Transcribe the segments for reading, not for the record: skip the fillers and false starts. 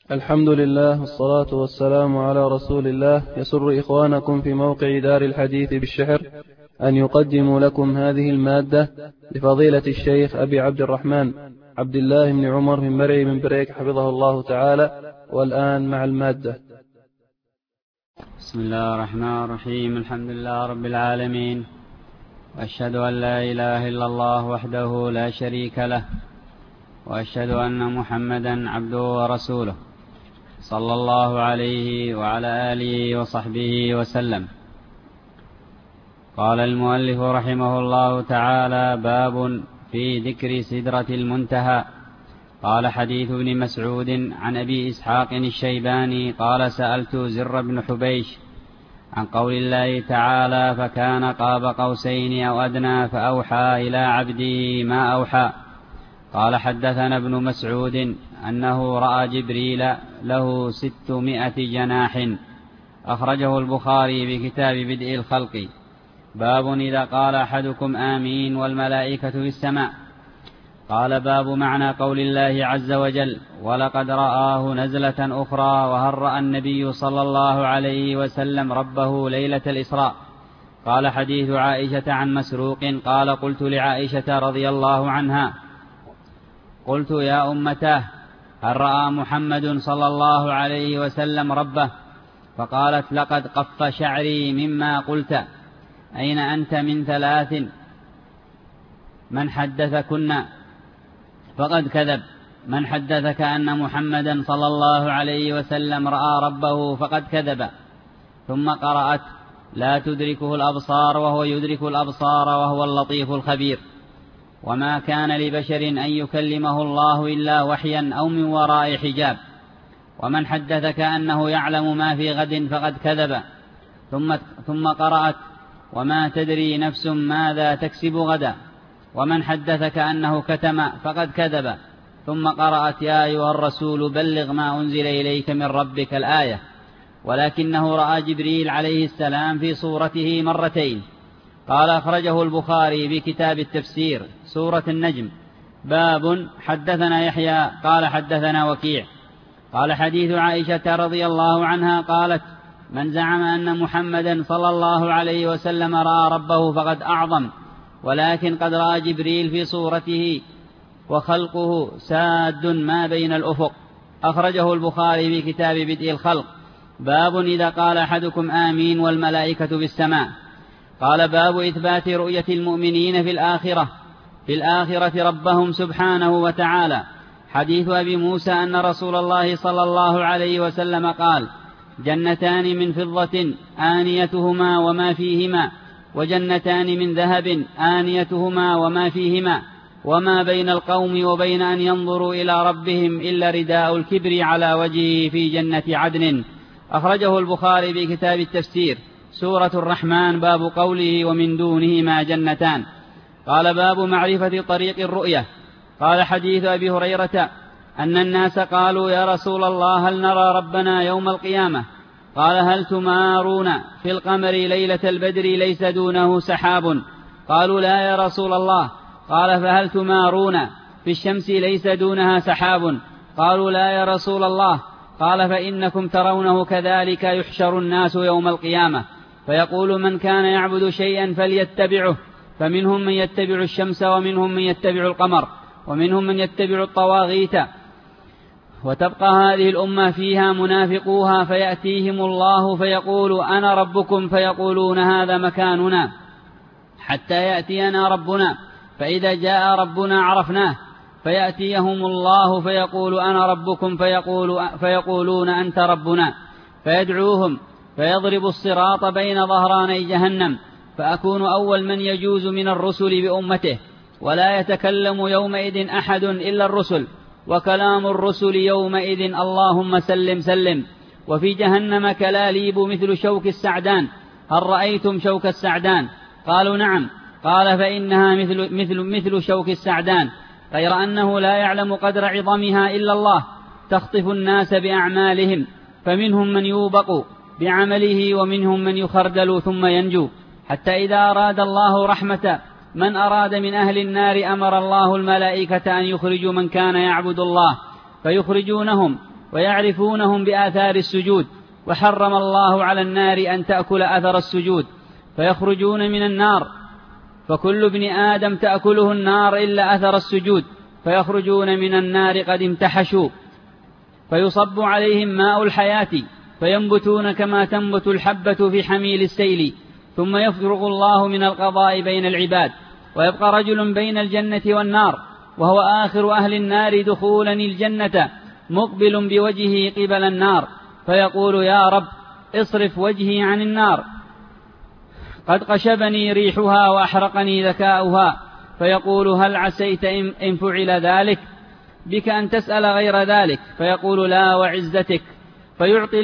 الحمد لله والصلاة والسلام على رسول الله. يسر إخوانكم في موقع دار الحديث بالشحر أن يقدموا لكم هذه المادة لفضيلة الشيخ أبي عبد الرحمن عبد الله بن عمر من مرعي من بريك حفظه الله تعالى. والآن مع المادة. بسم الله الرحمن الرحيم. الحمد لله رب العالمين، وأشهد أن لا إله إلا الله وحده لا شريك له، وأشهد أن محمدا عبده ورسوله صلى الله عليه وعلى آله وصحبه وسلم. قال المؤلف رحمه الله تعالى: باب في ذكر سدرة المنتهى. قال: حديث ابن مسعود عن أبي إسحاق الشيباني قال: سألت زر بن حبيش عن قول الله تعالى: فكان قاب قوسين أو أدنى فأوحى إلى عبده ما أوحى. قال: حدثنا ابن مسعود أنه رأى جبريل له 600 جناح. أخرجه البخاري بكتاب بدء الخلق. باب إذا قال أحدكم آمين والملائكة في السماء. قال: باب معنى قول الله عز وجل: ولقد رآه نزلة أخرى. وهل رأى النبي صلى الله عليه وسلم ربه ليلة الإسراء؟ قال: حديث عائشة عن مسروق قال: قلت لعائشة رضي الله عنها: قلت يا أمتاه، هل رأى محمد صلى الله عليه وسلم ربه؟ فقالت: لقد قف شعري مما قلت. أين أنت من ثلاث؟ من حدثكن فقد كذب. من حدثك أن محمدا صلى الله عليه وسلم رأى ربه فقد كذب. ثم قرأت: لا تدركه الأبصار وهو يدرك الأبصار وهو اللطيف الخبير. وما كان لبشر أن يكلمه الله إلا وحيا أو من وراء حجاب. ومن حدثك أنه يعلم ما في غد فقد كذب. ثم قرأت: وما تدري نفس ماذا تكسب غدا. ومن حدثك أنه كتم فقد كذب. ثم قرأت: يا أيها الرسول بلغ ما أنزل إليك من ربك الآية. ولكنه رأى جبريل عليه السلام في صورته مرتين. قال: أخرجه البخاري بكتاب التفسير سورة النجم. باب حدثنا يحيى قال: حدثنا وكيع قال: حديث عائشة رضي الله عنها قالت: من زعم أن محمدا صلى الله عليه وسلم رأى ربه فقد أعظم، ولكن قد رأى جبريل في صورته وخلقه ساد ما بين الأفق. أخرجه البخاري بكتاب بدء الخلق. باب إذا قال أحدكم آمين والملائكة في السماء. قال: باب إثبات رؤية المؤمنين في الآخرة ربهم سبحانه وتعالى. حديث أبي موسى أن رسول الله صلى الله عليه وسلم قال: جنتان من فضة آنيتهما وما فيهما، وجنتان من ذهب آنيتهما وما فيهما، وما بين القوم وبين أن ينظروا إلى ربهم إلا رداء الكبر على وجهه في جنة عدن. أخرجه البخاري بكتاب التفسير سورة الرحمن. باب قوله: ومن دونهما جنتان. قال: باب معرفة طريق الرؤية. قال: حديث أبي هريرة أن الناس قالوا: يا رسول الله، هل نرى ربنا يوم القيامة؟ قال: هل تمارون في القمر ليلة البدر ليس دونه سحاب؟ قالوا: لا يا رسول الله. قال: فهل تمارون في الشمس ليس دونها سحاب؟ قالوا: لا يا رسول الله. قال: فإنكم ترونه كذلك يحشر الناس يوم القيامة، فيقول: من كان يعبد شيئا فليتبعه، فمنهم من يتبع الشمس، ومنهم من يتبع القمر، ومنهم من يتبع الطواغيت. وتبقى هذه الأمة فيها منافقوها، فيأتيهم الله فيقول: أنا ربكم، فيقولون: هذا مكاننا، حتى يأتينا ربنا، فإذا جاء ربنا عرفناه، فيأتيهم الله فيقول: أنا ربكم، فيقولون: أنت ربنا، فيدعوهم فيضرب الصراط بين ظهراني جهنم، فأكون أول من يجوز من الرسل بأمته، ولا يتكلم يومئذ أحد إلا الرسل، وكلام الرسل يومئذ: اللهم سلم سلم. وفي جهنم كلاليب مثل شوك السعدان. هل رأيتم شوك السعدان؟ قالوا: نعم. قال: فإنها مثل شوك السعدان، غير أنه لا يعلم قدر عظمها إلا الله. تخطف الناس بأعمالهم، فمنهم من يوبق بعمله، ومنهم من يخردل ثم ينجو، حتى إذا أراد الله رحمة من أراد من أهل النار أمر الله الملائكة أن يخرجوا من كان يعبد الله، فيخرجونهم ويعرفونهم بآثار السجود، وحرم الله على النار أن تأكل أثر السجود، فيخرجون من النار، فكل ابن آدم تأكله النار إلا أثر السجود، فيخرجون من النار قد امتحشوا، فيصب عليهم ماء الحياة، فينبتون كما تنبت الحبة في حميل السيل، ثم يفرغ الله من القضاء بين العباد، ويبقى رجل بين الجنة والنار، وهو آخر أهل النار دخولا الجنة، مقبل بوجهه قبل النار، فيقول: يا رب اصرف وجهي عن النار، قد قشبني ريحها وأحرقني ذكاؤها. فيقول: هل عسيت إن فعل ذلك بك أن تسأل غير ذلك؟ فيقول: لا وعزتك. فيعطي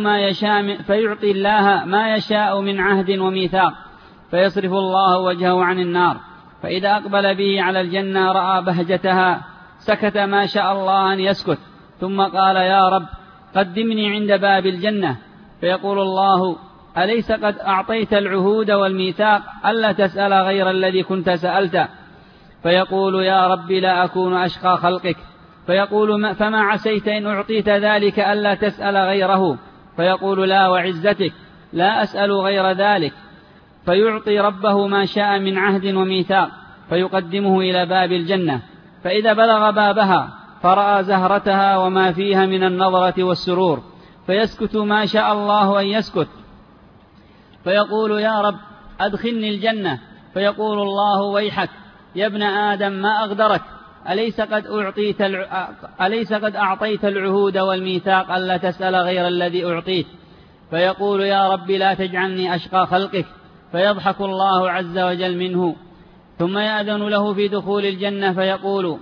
الله ما يشاء من عهد وميثاق، فيصرف الله وجهه عن النار، فإذا أقبل به على الجنة رأى بهجتها، سكت ما شاء الله أن يسكت، ثم قال: يا رب قدمني عند باب الجنة. فيقول الله: أليس قد أعطيت العهود والميثاق ألا تسأل غير الذي كنت سألت؟ فيقول: يا رب لا أكون أشقى خلقك. فيقول: فما عسيت إن أعطيت ذلك ألا تسأل غيره؟ فيقول: لا وعزتك لا أسأل غير ذلك. فيعطي ربه ما شاء من عهد وميثاق، فيقدمه إلى باب الجنة، فإذا بلغ بابها فرأى زهرتها وما فيها من النظرة والسرور، فيسكت ما شاء الله أن يسكت، فيقول: يا رب أدخلني الجنة. فيقول الله: ويحك يا ابن آدم ما أغدرك، أليس قد أعطيت العهود والميثاق ألا تسأل غير الذي أعطيت؟ فيقول: يا رب لا تجعلني أشقى خلقك. فيضحك الله عز وجل منه، ثم يأذن له في دخول الجنة، فيقول: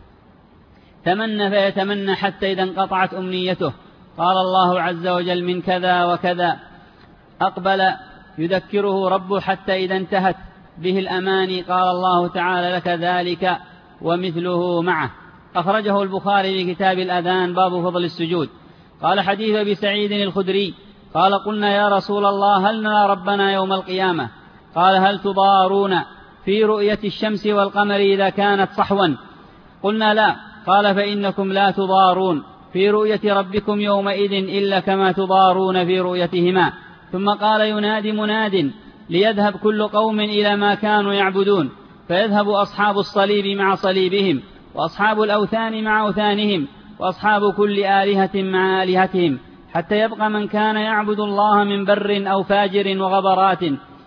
تمنى، فيتمنى حتى إذا انقطعت أمنيته قال الله عز وجل: من كذا وكذا. أقبل يذكره ربه حتى إذا انتهت به الأماني قال الله تعالى: لك ذلك ومثله معه. أخرجه البخاري في كتاب الأذان باب فضل السجود. قال: حديث أبي سعيد الخدري قال: قلنا يا رسول الله هل نرى ربنا يوم القيامة؟ قال: هل تضارون في رؤية الشمس والقمر إذا كانت صحوا؟ قلنا: لا. قال: فإنكم لا تضارون في رؤية ربكم يومئذ إلا كما تضارون في رؤيتهما. ثم قال: ينادي مناد ليذهب كل قوم إلى ما كانوا يعبدون، فيذهب أصحاب الصليب مع صليبهم، وأصحاب الأوثان مع أوثانهم، وأصحاب كل آلهة مع آلهتهم، حتى يبقى من كان يعبد الله من بر أو فاجر وغبرات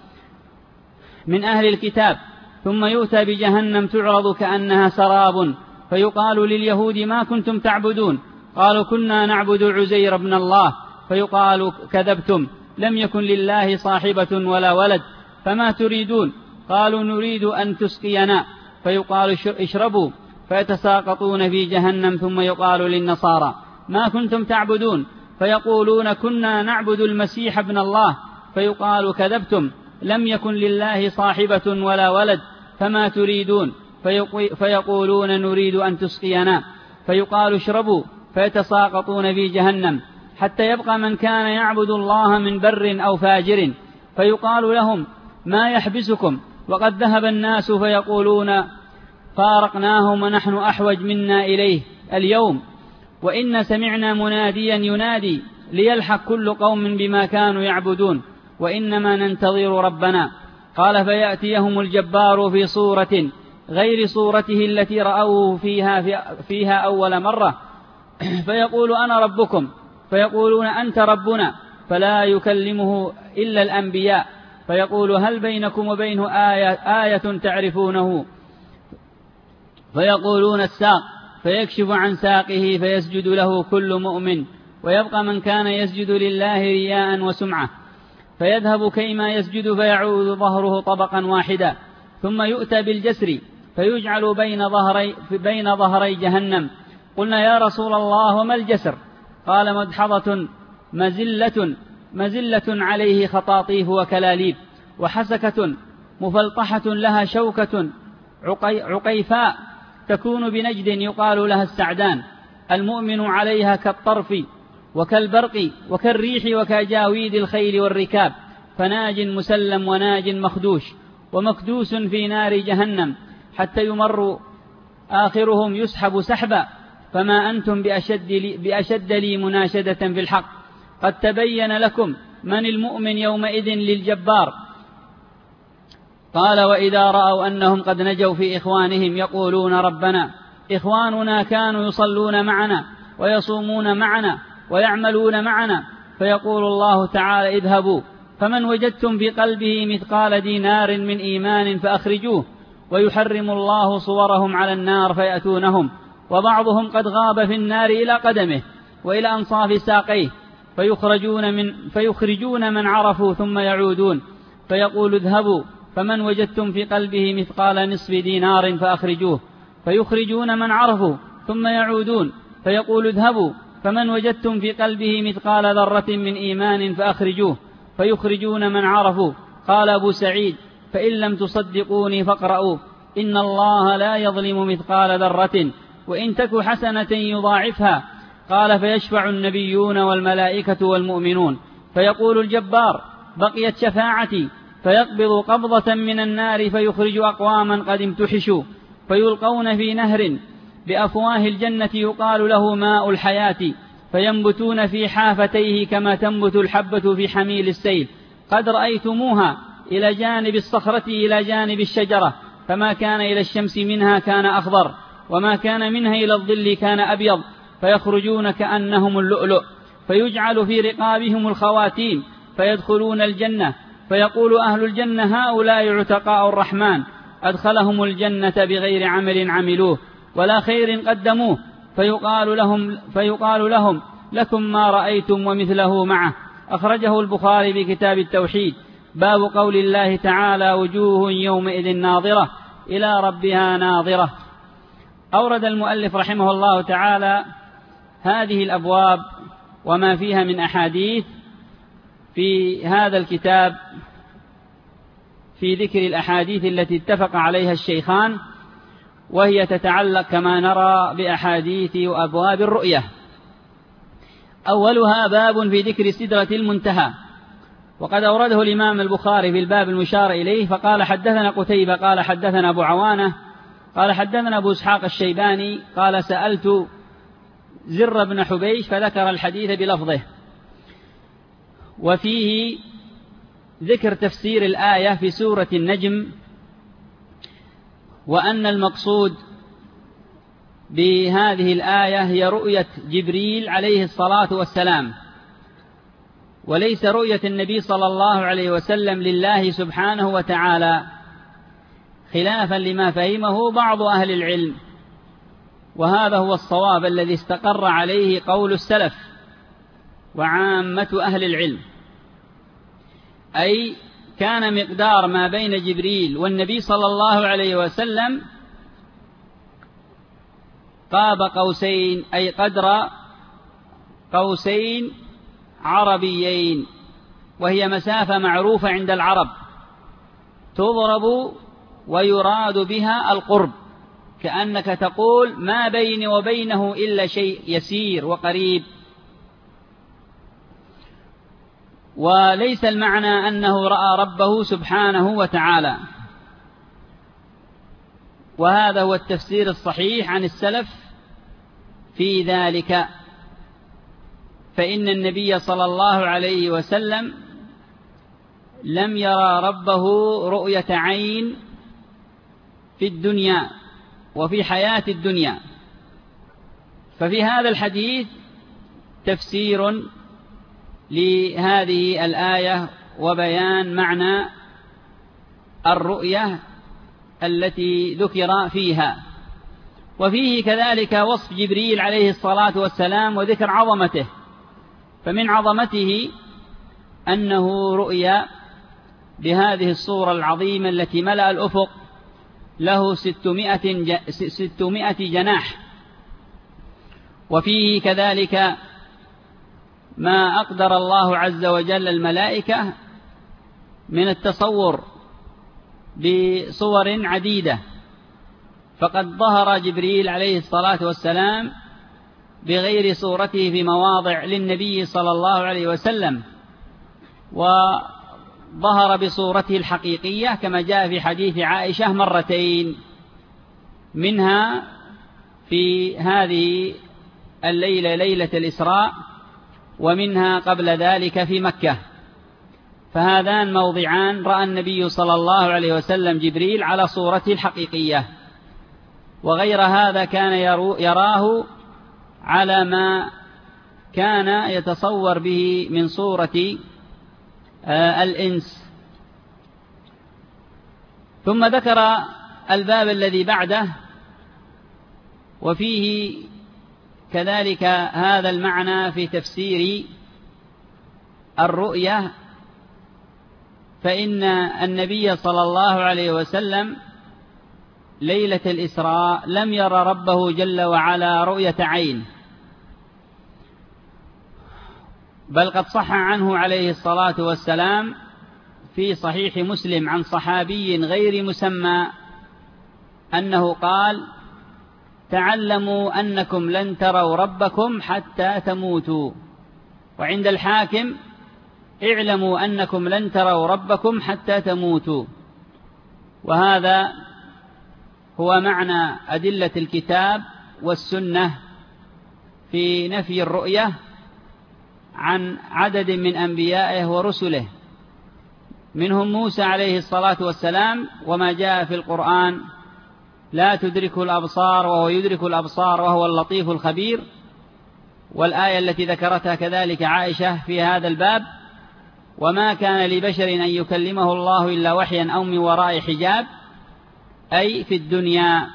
من أهل الكتاب. ثم يؤتى بجهنم تعرض كأنها سراب، فيقال لليهود: ما كنتم تعبدون؟ قالوا: كنا نعبد عزير بن الله. فيقال: كذبتم، لم يكن لله صاحبة ولا ولد، فما تريدون؟ قالوا: نريد أن تسقينا. فيقال: اشربوا، فيتساقطون في جهنم. ثم يقال للنصارى: ما كنتم تعبدون؟ فيقولون: كنا نعبد المسيح ابن الله. فيقال: كذبتم، لم يكن لله صاحبة ولا ولد، فما تريدون؟ فيقولون: نريد أن تسقينا. فيقال: اشربوا، فيتساقطون في جهنم، حتى يبقى من كان يعبد الله من بر أو فاجر. فيقال لهم: ما يحبسكم وقد ذهب الناس؟ فيقولون: فارقناهم ونحن أحوج منا إليه اليوم، وإن سمعنا مناديا ينادي ليلحق كل قوم بما كانوا يعبدون، وإنما ننتظر ربنا. قال: فيأتيهم الجبار في صورة غير صورته التي رأوه فيها أول مرة، فيقول: أنا ربكم. فيقولون: أنت ربنا. فلا يكلمه إلا الأنبياء. فيقول: هل بينكم وبينه آية تعرفونه؟ فيقولون: الساق. فيكشف عن ساقه فيسجد له كل مؤمن، ويبقى من كان يسجد لله رياء وسمعة، فيذهب كيما يسجد، فيعود ظهره طبقا واحدا. ثم يؤتى بالجسر فيجعل بين ظهري جهنم. قلنا: يا رسول الله وما الجسر؟ قال: مدحضة مزلة عليه خطاطيف وكلاليب، وحسكة مفلطحة لها شوكة عقيفاء تكون بنجد يقال لها السعدان، المؤمن عليها كالطرف وكالبرق وكالريح وكجاويد الخيل والركاب، فناج مسلم وناج مخدوش ومكدوس في نار جهنم، حتى يمر آخرهم يسحب سحبا فما أنتم بأشد لي مناشدة في الحق، قد تبين لكم من المؤمن يومئذ للجبار. قال وإذا رأوا أنهم قد نجوا في إخوانهم يقولون ربنا إخواننا كانوا يصلون معنا ويصومون معنا ويعملون معنا، فيقول الله تعالى اذهبوا فمن وجدتم في قلبه مثقال دينار من إيمان فأخرجوه، ويحرم الله صورهم على النار فيأتونهم وبعضهم قد غاب في النار إلى قدمه وإلى أنصاف ساقيه، فيخرجون من عرفوا ثم يعودون، فيقول اذهبوا فمن وجدتم في قلبه مثقال نصف دينار فأخرجوه، فيخرجون من عرفوا ثم يعودون، فيقول اذهبوا فمن وجدتم في قلبه مثقال ذرة من إيمان فأخرجوه، فيخرجون من عرفوا. قال أبو سعيد فإن لم تصدقوني فاقرؤوا إن الله لا يظلم مثقال ذرة وإن تك حسنة يضاعفها. قال فيشفع النبيون والملائكة والمؤمنون، فيقول الجبار بقيت شفاعتي، فيقبض قبضة من النار فيخرج أقواما قد امتحشوا، فيلقون في نهر بأفواه الجنة يقال له ماء الحياة، فينبتون في حافتيه كما تنبت الحبة في حميل السيل، قد رأيتموها إلى جانب الصخرة إلى جانب الشجرة، فما كان إلى الشمس منها كان أخضر، وما كان منها إلى الظل كان أبيض، فيخرجون كأنهم اللؤلؤ، فيجعل في رقابهم الخواتيم، فيدخلون الجنة، فيقول أهل الجنة هؤلاء عتقاء الرحمن أدخلهم الجنة بغير عمل عملوه ولا خير قدموه، فيقال لهم لكم ما رأيتم ومثله معه. أخرجه البخاري بكتاب التوحيد. باب قول الله تعالى وجوه يومئذ ناظرة إلى ربها ناظرة. أورد المؤلف رحمه الله تعالى هذه الأبواب وما فيها من أحاديث في هذا الكتاب في ذكر الأحاديث التي اتفق عليها الشيخان، وهي تتعلق كما نرى بأحاديث وأبواب الرؤية. أولها باب في ذكر سدرة المنتهى، وقد أورده الإمام البخاري في الباب المشار إليه، فقال حدثنا قتيبة قال حدثنا أبو عوانة قال حدثنا أبو إسحاق الشيباني قال سألت زر بن حبيش فذكر الحديث بلفظه. وفيه ذكر تفسير الآية في سورة النجم، وأن المقصود بهذه الآية هي رؤية جبريل عليه الصلاة والسلام، وليس رؤية النبي صلى الله عليه وسلم لله سبحانه وتعالى، خلافا لما فهمه بعض أهل العلم، وهذا هو الصواب الذي استقر عليه قول السلف وعامة أهل العلم، أي كان مقدار ما بين جبريل والنبي صلى الله عليه وسلم قاب قوسين، أي قدر قوسين عربيين، وهي مسافة معروفة عند العرب تضرب ويراد بها القرب، كأنك تقول ما بيني وبينه إلا شيء يسير وقريب. وليس المعنى أنه رأى ربه سبحانه وتعالى، وهذا هو التفسير الصحيح عن السلف في ذلك، فإن النبي صلى الله عليه وسلم لم يرى ربه رؤية عين في الدنيا وفي حياة الدنيا. ففي هذا الحديث تفسير لهذه الآية وبيان معنى الرؤية التي ذكر فيها، وفيه كذلك وصف جبريل عليه الصلاة والسلام وذكر عظمته، فمن عظمته أنه رؤيا بهذه الصورة العظيمة التي ملأ الأفق، له 600 جناح. وفيه كذلك ما أقدر الله عز وجل الملائكة من التصور بصور عديدة، فقد ظهر جبريل عليه الصلاة والسلام بغير صورته في مواضع للنبي صلى الله عليه وسلم، وظهر بصورته الحقيقية كما جاء في حديث عائشة مرتين، منها في هذه الليلة ليلة الإسراء، ومنها قبل ذلك في مكة. فهذان موضعان رأى النبي صلى الله عليه وسلم جبريل على صورته الحقيقية، وغير هذا كان يراه على ما كان يتصور به من صورة الإنس. ثم ذكر الباب الذي بعده، وفيه كذلك هذا المعنى في تفسير الرؤية. فإن النبي صلى الله عليه وسلم ليلة الإسراء لم ير ربه جل وعلا رؤية عين، بل قد صح عنه عليه الصلاة والسلام في صحيح مسلم عن صحابي غير مسمى أنه قال: تعلموا أنكم لن تروا ربكم حتى تموتوا. وعند الحاكم: اعلموا أنكم لن تروا ربكم حتى تموتوا. وهذا هو معنى أدلة الكتاب والسنة في نفي الرؤية عن عدد من أنبيائه ورسله، منهم موسى عليه الصلاة والسلام، وما جاء في القرآن: لا تدركه الأبصار وهو يدرك الأبصار وهو اللطيف الخبير. والآية التي ذكرتها كذلك عائشة في هذا الباب: وما كان لبشر أن يكلمه الله إلا وحيا أو من وراء حجاب، أي في الدنيا.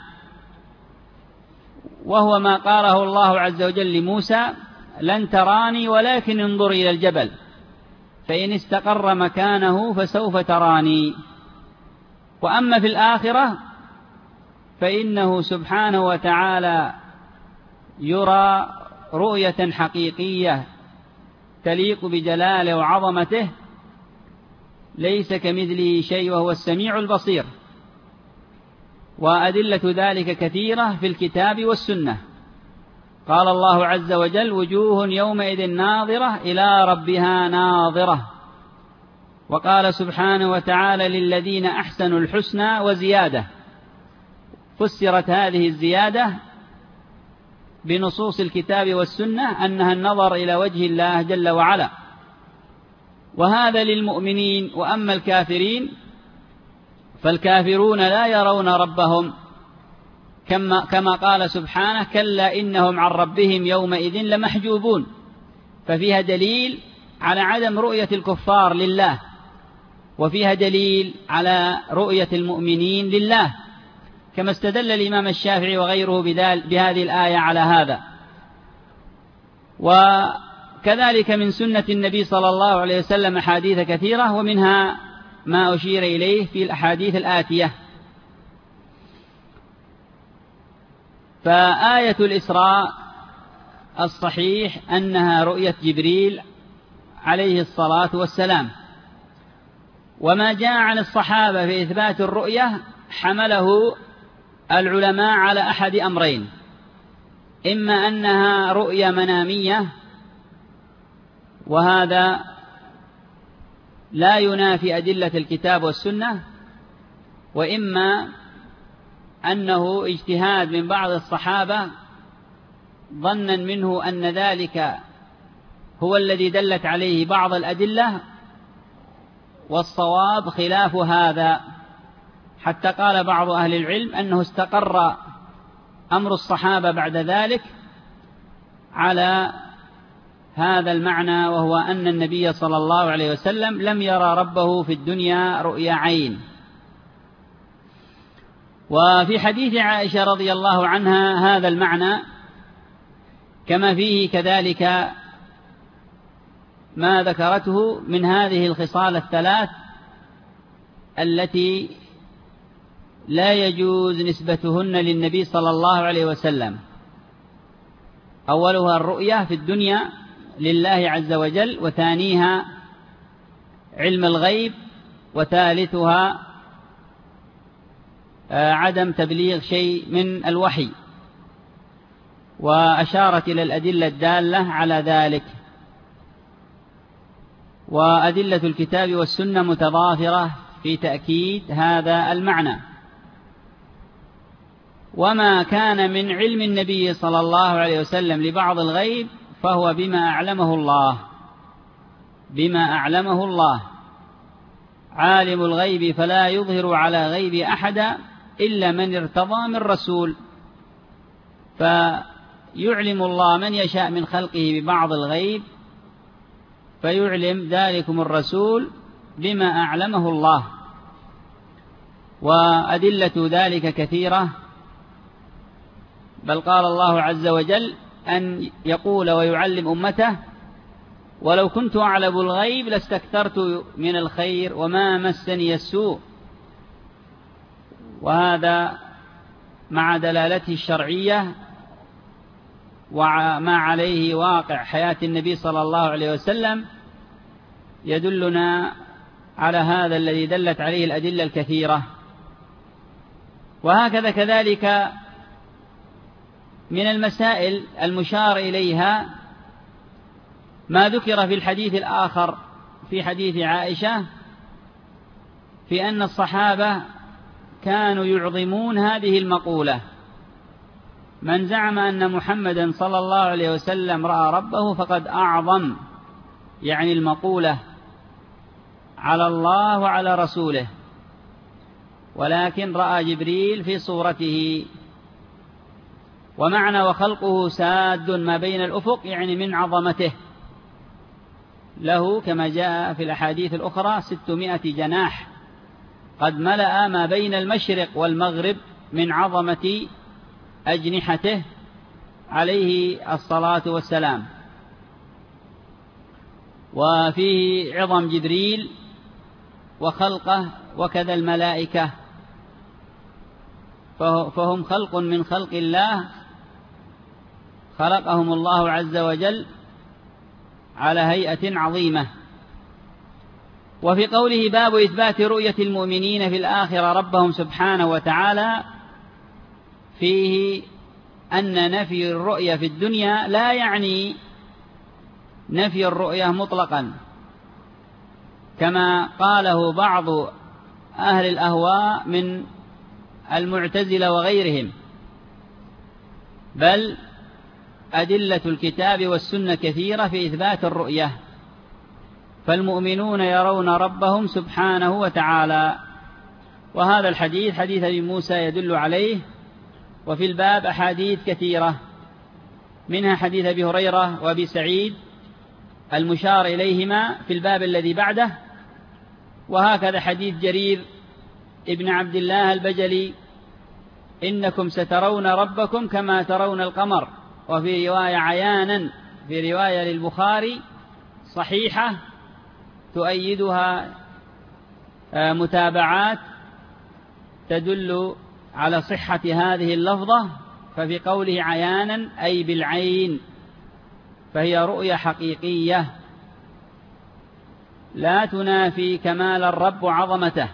وهو ما قاله الله عز وجل لموسى: لن تراني ولكن انظر إلى الجبل فإن استقر مكانه فسوف تراني. وأما في الآخرة فإنه سبحانه وتعالى يرى رؤية حقيقية تليق بجلاله وعظمته، ليس كمثله شيء وهو السميع البصير. وأدلة ذلك كثيرة في الكتاب والسنة. قال الله عز وجل: وجوه يومئذ ناظرة إلى ربها ناظرة. وقال سبحانه وتعالى: للذين أحسنوا الحسنى وزيادة. فسرت هذه الزيادة بنصوص الكتاب والسنة أنها النظر إلى وجه الله جل وعلا، وهذا للمؤمنين. وأما الكافرين فالكافرون لا يرون ربهم، كما قال سبحانه: كلا إنهم عن ربهم يومئذ لمحجوبون. ففيها دليل على عدم رؤية الكفار لله، وفيها دليل على رؤية المؤمنين لله، كما استدل الإمام الشافعي وغيره بهذه الآية على هذا. وكذلك من سنة النبي صلى الله عليه وسلم أحاديث كثيرة، ومنها ما أشير إليه في الأحاديث الآتية. فآية الإسراء الصحيح أنها رؤية جبريل عليه الصلاة والسلام. وما جاء عن الصحابة في إثبات الرؤية حمله العلماء على أحد أمرين: إما أنها رؤية منامية، وهذا لا ينافي أدلة الكتاب والسنة، وإما أنه اجتهاد من بعض الصحابة ظنا منه أن ذلك هو الذي دلت عليه بعض الأدلة، والصواب خلاف هذا. حتى قال بعض أهل العلم أنه استقر أمر الصحابة بعد ذلك على هذا المعنى، وهو أن النبي صلى الله عليه وسلم لم يرى ربه في الدنيا رؤيا عين. وفي حديث عائشة رضي الله عنها هذا المعنى، كما فيه كذلك ما ذكرته من هذه الخصال الثلاث التي لا يجوز نسبتهن للنبي صلى الله عليه وسلم. أولها الرؤية في الدنيا لله عز وجل، وثانيها علم الغيب، وثالثها عدم تبليغ شيء من الوحي. وأشارت إلى الأدلة الدالة على ذلك. وأدلة الكتاب والسنة متضافرة في تأكيد هذا المعنى. وما كان من علم النبي صلى الله عليه وسلم لبعض الغيب فهو بما أعلمه الله عالم الغيب فلا يظهر على غيب أحدا إلا من ارتضى من رسول، فيعلم الله من يشاء من خلقه ببعض الغيب فيعلم ذلكم الرسول بما أعلمه الله. وأدلة ذلك كثيرة، بل قال الله عز وجل أن يقول ويعلم أمته ولو كنت أعلم الغيب لاستكثرت من الخير وما مسني السوء. وهذا مع دلالته الشرعية وما عليه واقع حياة النبي صلى الله عليه وسلم يدلنا على هذا الذي دلت عليه الأدلة الكثيرة. وهكذا كذلك من المسائل المشار إليها ما ذكر في الحديث الآخر في حديث عائشة في أن الصحابة كانوا يعظمون هذه المقولة: من زعم أن محمدا صلى الله عليه وسلم رأى ربه فقد أعظم، يعني المقولة على الله وعلى رسوله، ولكن رأى جبريل في صورته. ومعنى وخلقه ساد ما بين الأفق، يعني من عظمته، له كما جاء في الأحاديث الأخرى 600 جناح، قد ملأ ما بين المشرق والمغرب من عظمة أجنحته عليه الصلاة والسلام. وفيه عظم جبريل وخلقه وكذا الملائكة، فهم خلق من خلق الله خلقهم الله عز وجل على هيئة عظيمة. وفي قوله باب إثبات رؤية المؤمنين في الآخرة ربهم سبحانه وتعالى فيه أن نفي الرؤية في الدنيا لا يعني نفي الرؤية مطلقا كما قاله بعض أهل الأهواء من المعتزلة وغيرهم، بل أدلة الكتاب والسنة كثيرة في إثبات الرؤية، فالمؤمنون يرون ربهم سبحانه وتعالى. وهذا الحديث حديث أبي موسى يدل عليه. وفي الباب أحاديث كثيرة، منها حديث أبي هريرة وأبي سعيد المشار إليهما في الباب الذي بعده، وهكذا حديث جرير ابن عبد الله البجلي: إنكم سترون ربكم كما ترون القمر. وفي رواية عيانا، في رواية للبخاري صحيحة تؤيدها متابعات تدل على صحة هذه اللفظة. ففي قوله عيانا أي بالعين، فهي رؤية حقيقية لا تنافي كمال الرب وعظمته.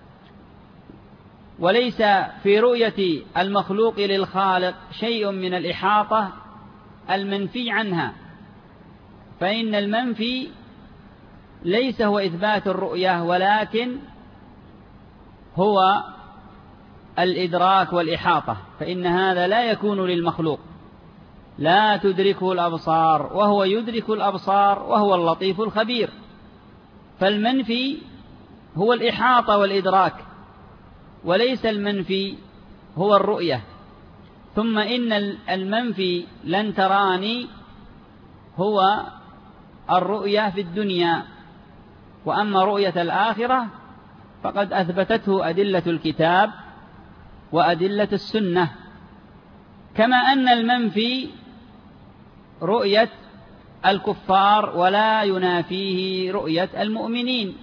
وليس في رؤية المخلوق للخالق شيء من الإحاطة المنفي عنها، فإن المنفي ليس هو إثبات الرؤية، ولكن هو الإدراك والإحاطة، فإن هذا لا يكون للمخلوق، لا تدركه الأبصار وهو يدرك الأبصار وهو اللطيف الخبير. فالمنفي هو الإحاطة والإدراك، وليس المنفي هو الرؤية. ثم إن المنفي لن تراني هو الرؤية في الدنيا، وأما رؤية الآخرة فقد أثبتته أدلة الكتاب وأدلة السنة، كما أن المنفي رؤية الكفار ولا ينافيه رؤية المؤمنين.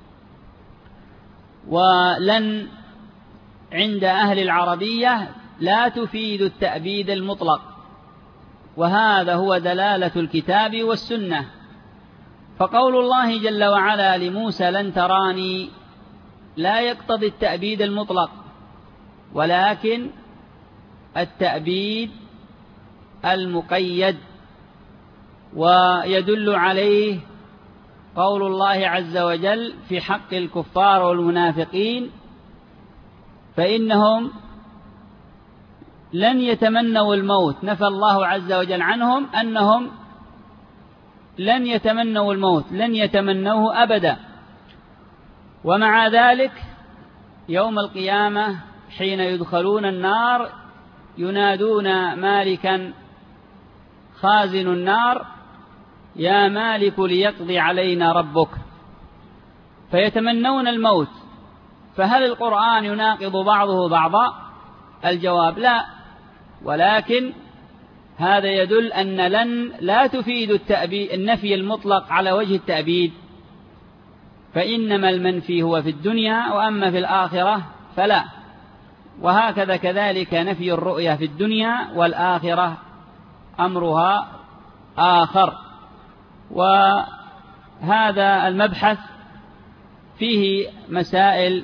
ولن عند أهل العربية لا تفيد التأبيد المطلق، وهذا هو دلالة الكتاب والسنة. فقول الله جل وعلا لموسى لن تراني لا يقتضي التأبيد المطلق، ولكن التأبيد المقيد. ويدل عليه قول الله عز وجل في حق الكفار والمنافقين: فإنهم لن يتمنوا الموت، نفى الله عز وجل عنهم أنهم لن يتمنوا الموت، لن يتمنوه أبدا. ومع ذلك يوم القيامة حين يدخلون النار ينادون مالكا خازن النار: يا مالك ليقضي علينا ربك، فيتمنون الموت. فهل القرآن يناقض بعضه بعضا؟ الجواب لا، ولكن هذا يدل أن لن لا تفيد النفي المطلق على وجه التأبيد، فإنما المنفي هو في الدنيا، وأما في الآخرة فلا. وهكذا كذلك نفي الرؤية في الدنيا والآخرة أمرها آخر. وهذا المبحث فيه مسائل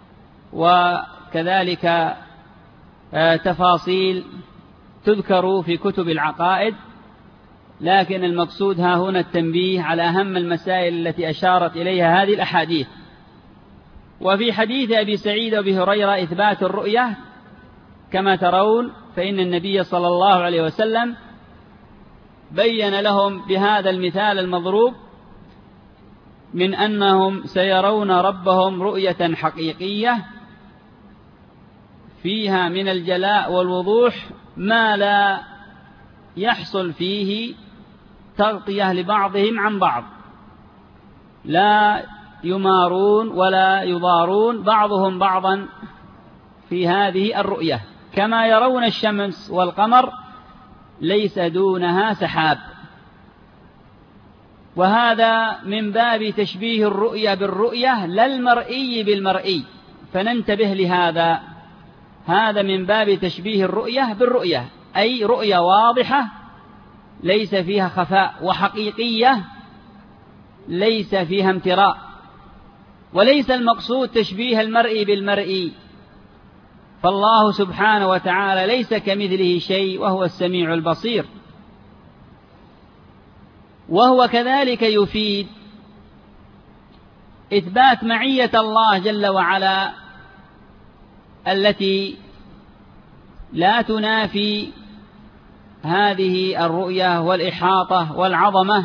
وكذلك تفاصيل تذكر في كتب العقائد، لكن المقصود ها هنا التنبيه على أهم المسائل التي أشارت إليها هذه الأحاديث. وفي حديث أبي سعيد وأبي هريرة إثبات الرؤية كما ترون، فإن النبي صلى الله عليه وسلم بين لهم بهذا المثال المضروب من أنهم سيرون ربهم رؤية حقيقية فيها من الجلاء والوضوح ما لا يحصل فيه تغطية لبعضهم عن بعض، لا يمارون ولا يضارون بعضهم بعضا في هذه الرؤية، كما يرون الشمس والقمر ليس دونها سحاب. وهذا من باب تشبيه الرؤية بالرؤية لا المرئي بالمرئي، فننتبه لهذا. هذا من باب تشبيه الرؤية بالرؤية، أي رؤية واضحة ليس فيها خفاء، وحقيقية ليس فيها امتراء. وليس المقصود تشبيه المرئي بالمرئي، فالله سبحانه وتعالى ليس كمثله شيء وهو السميع البصير. وهو كذلك يفيد إثبات معية الله جل وعلا التي لا تنافي هذه الرؤية والإحاطة والعظمة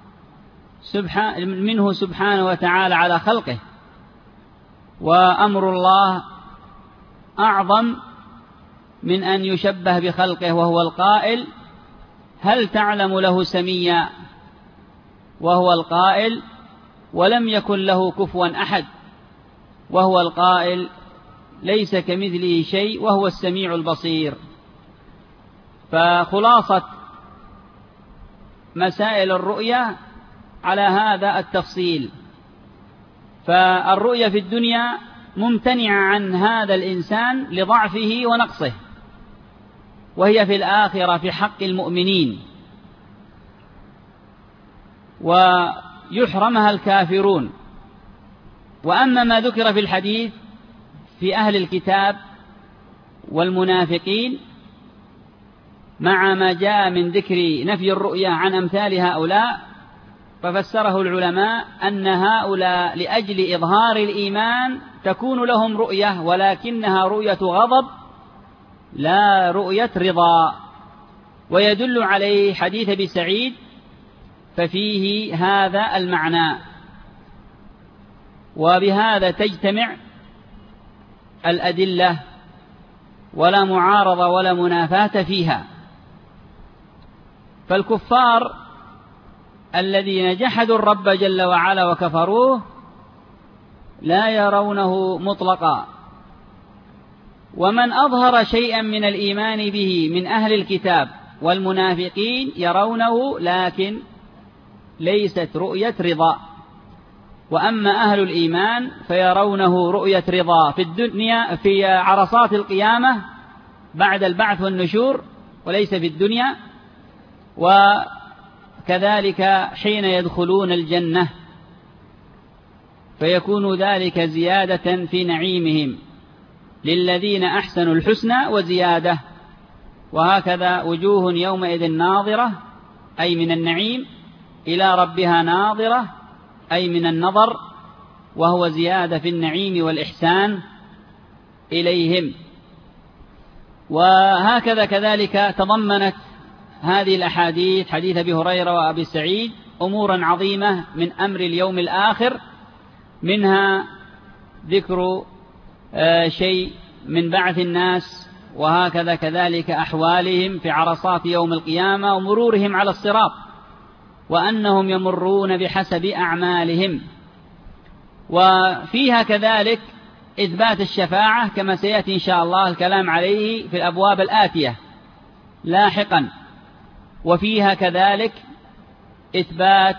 منه سبحانه وتعالى على خلقه. وأمر الله أعظم من أن يشبه بخلقه، وهو القائل: هل تعلم له سميا؟ وهو القائل: ولم يكن له كفوا أحد. وهو القائل: ليس كمثله شيء وهو السميع البصير. فخلاصة مسائل الرؤية على هذا التفصيل. فالرؤية في الدنيا ممتنعة عن هذا الإنسان لضعفه ونقصه، وهي في الآخرة في حق المؤمنين، ويحرمها الكافرون. وأما ما ذكر في الحديث في أهل الكتاب والمنافقين مع ما جاء من ذكر نفي الرؤيا عن أمثال هؤلاء، ففسره العلماء أن هؤلاء لأجل إظهار الإيمان تكون لهم رؤية، ولكنها رؤية غضب لا رؤية رضا. ويدل عليه حديث أبي سعيد، ففيه هذا المعنى. وبهذا تجتمع الأدلة ولا معارضة ولا منافاة فيها. فالكفار الذين جحدوا الرب جل وعلا وكفروه لا يرونه مطلقا، ومن أظهر شيئا من الإيمان به من أهل الكتاب والمنافقين يرونه، لكن ليست رؤية رضا. وأما أهل الإيمان فيرونه رؤية رضا في الدنيا في عرصات القيامة بعد البعث والنشور، وليس في الدنيا. وكذلك حين يدخلون الجنة فيكون ذلك زيادة في نعيمهم، للذين أحسنوا الحسنى وزيادة. وهكذا وجوه يومئذ ناظرة أي من النعيم، إلى ربها ناظرة أي من النظر، وهو زيادة في النعيم والإحسان إليهم. وهكذا كذلك تضمنت هذه الأحاديث حديث أبي هريرة وأبي سعيد أمورا عظيمة من أمر اليوم الآخر، منها ذكر شيء من بعث الناس، وهكذا كذلك أحوالهم في عرصات يوم القيامة ومرورهم على الصراط، وأنهم يمرون بحسب أعمالهم. وفيها كذلك إثبات الشفاعة كما سيأتي إن شاء الله الكلام عليه في الأبواب الآتية لاحقا. وفيها كذلك إثبات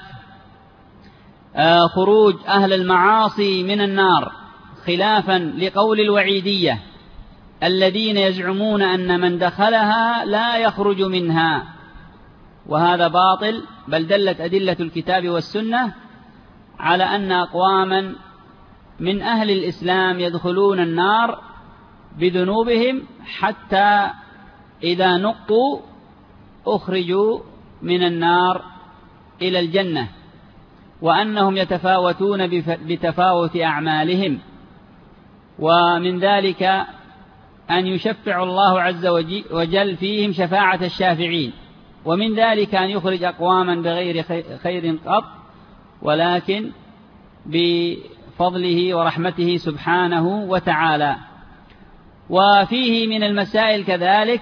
خروج أهل المعاصي من النار خلافا لقول الوعيدية الذين يزعمون أن من دخلها لا يخرج منها، وهذا باطل، بل دلت أدلة الكتاب والسنة على أن أقواما من أهل الإسلام يدخلون النار بذنوبهم حتى إذا نقوا أخرجوا من النار إلى الجنة، وأنهم يتفاوتون بتفاوت أعمالهم. ومن ذلك أن يشفع الله عز وجل فيهم شفاعة الشافعين، ومن ذلك أن يخرج أقواما بغير خير قط، ولكن بفضله ورحمته سبحانه وتعالى. وفيه من المسائل كذلك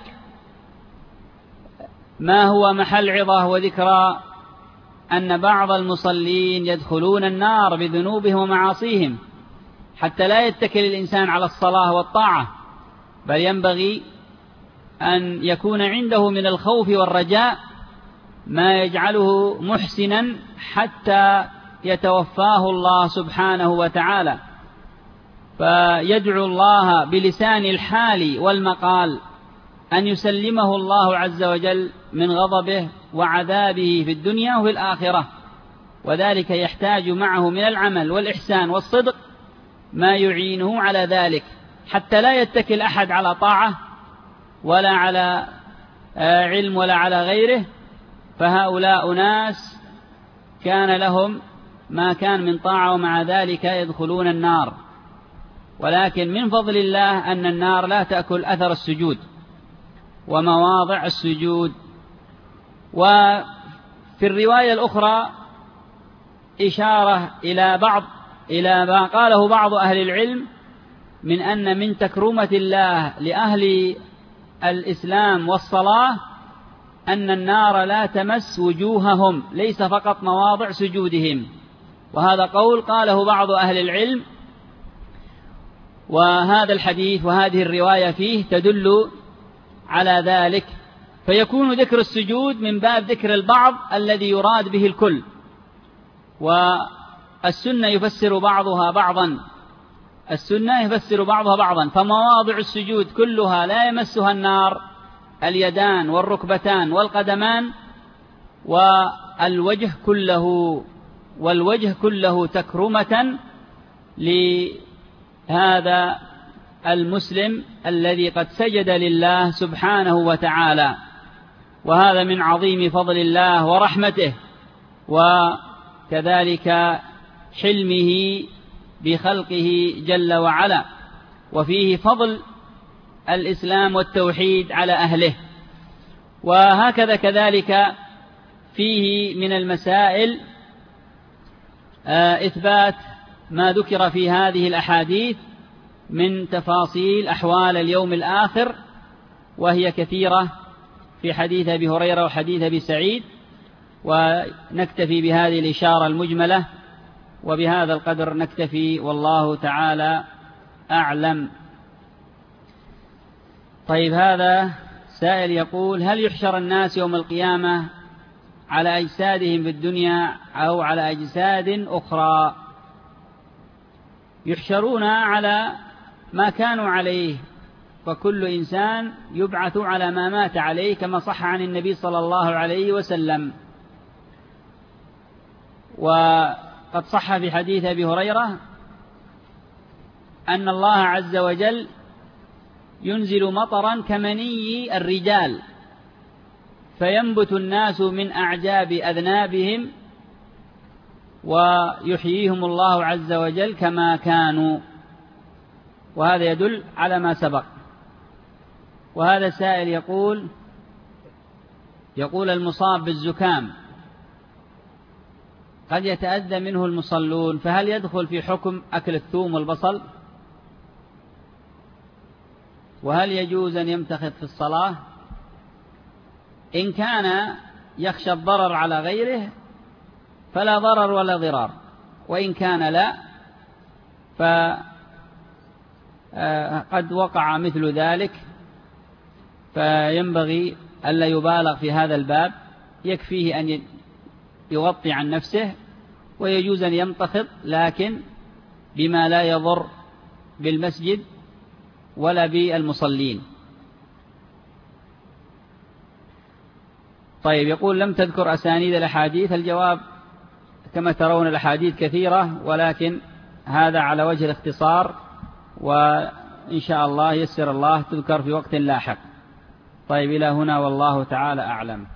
ما هو محل عظة وذكرى أن بعض المصلين يدخلون النار بذنوبهم ومعاصيهم، حتى لا يتكل الإنسان على الصلاة والطاعة، بل ينبغي أن يكون عنده من الخوف والرجاء ما يجعله محسنا حتى يتوفاه الله سبحانه وتعالى، فيدعو الله بلسان الحال والمقال أن يسلمه الله عز وجل من غضبه وعذابه في الدنيا وفي الآخرة، وذلك يحتاج معه من العمل والإحسان والصدق ما يعينه على ذلك، حتى لا يتكل أحد على طاعة ولا على علم ولا على غيره. فهؤلاء ناس كان لهم ما كان من طاعة ومع ذلك يدخلون النار، ولكن من فضل الله أن النار لا تأكل أثر السجود ومواضع السجود. وفي الرواية الأخرى إشارة إلى ما قاله بعض أهل العلم من أن من تكرمة الله لأهل الإسلام والصلاة أن النار لا تمس وجوههم، ليس فقط مواضع سجودهم، وهذا قول قاله بعض أهل العلم. وهذا الحديث وهذه الرواية فيه تدل على ذلك، فيكون ذكر السجود من باب ذكر البعض الذي يراد به الكل، والسنة يفسر بعضها بعضا، فمواضع السجود كلها لا يمسها النار: اليدان والركبتان والقدمان والوجه كله تكرمة لهذا المسلم الذي قد سجد لله سبحانه وتعالى، وهذا من عظيم فضل الله ورحمته، وكذلك حلمه بخلقه جل وعلا. وفيه فضل الإسلام والتوحيد على أهله. وهكذا كذلك فيه من المسائل إثبات ما ذكر في هذه الأحاديث من تفاصيل أحوال اليوم الآخر، وهي كثيرة في حديث أبي هريرة وحديث أبي سعيد، ونكتفي بهذه الإشارة المجملة، وبهذا القدر نكتفي، والله تعالى أعلم. طيب، هذا سائل يقول: هل يحشر الناس يوم القيامة على أجسادهم في الدنيا أو على أجساد أخرى؟ يحشرون على ما كانوا عليه، فكل إنسان يبعث على ما مات عليه، كما صح عن النبي صلى الله عليه وسلم. وقد صح في حديث أبي هريرة أن الله عز وجل ينزل مطرا كمني الرجال، فينبت الناس من أعجاب أذنابهم، ويحييهم الله عز وجل كما كانوا، وهذا يدل على ما سبق. وهذا سائل يقول المصاب بالزكام قد يتأذى منه المصلون، فهل يدخل في حكم أكل الثوم والبصل؟ وهل يجوز أن يمتخذ في الصلاة؟ إن كان يخشى الضرر على غيره فلا ضرر ولا ضرار، وإن كان لا فقد وقع مثل ذلك، فينبغي ألا يبالغ في هذا الباب، يكفيه أن يغطي عن نفسه، ويجوز أن يمتخذ لكن بما لا يضر بالمسجد ولا بالمصلين. طيب، يقول لم تذكر أسانيد الأحاديث. الجواب كما ترون الأحاديث كثيرة، ولكن هذا على وجه الاختصار، وإن شاء الله يسر الله تذكر في وقت لاحق. طيب، إلى هنا والله تعالى أعلم.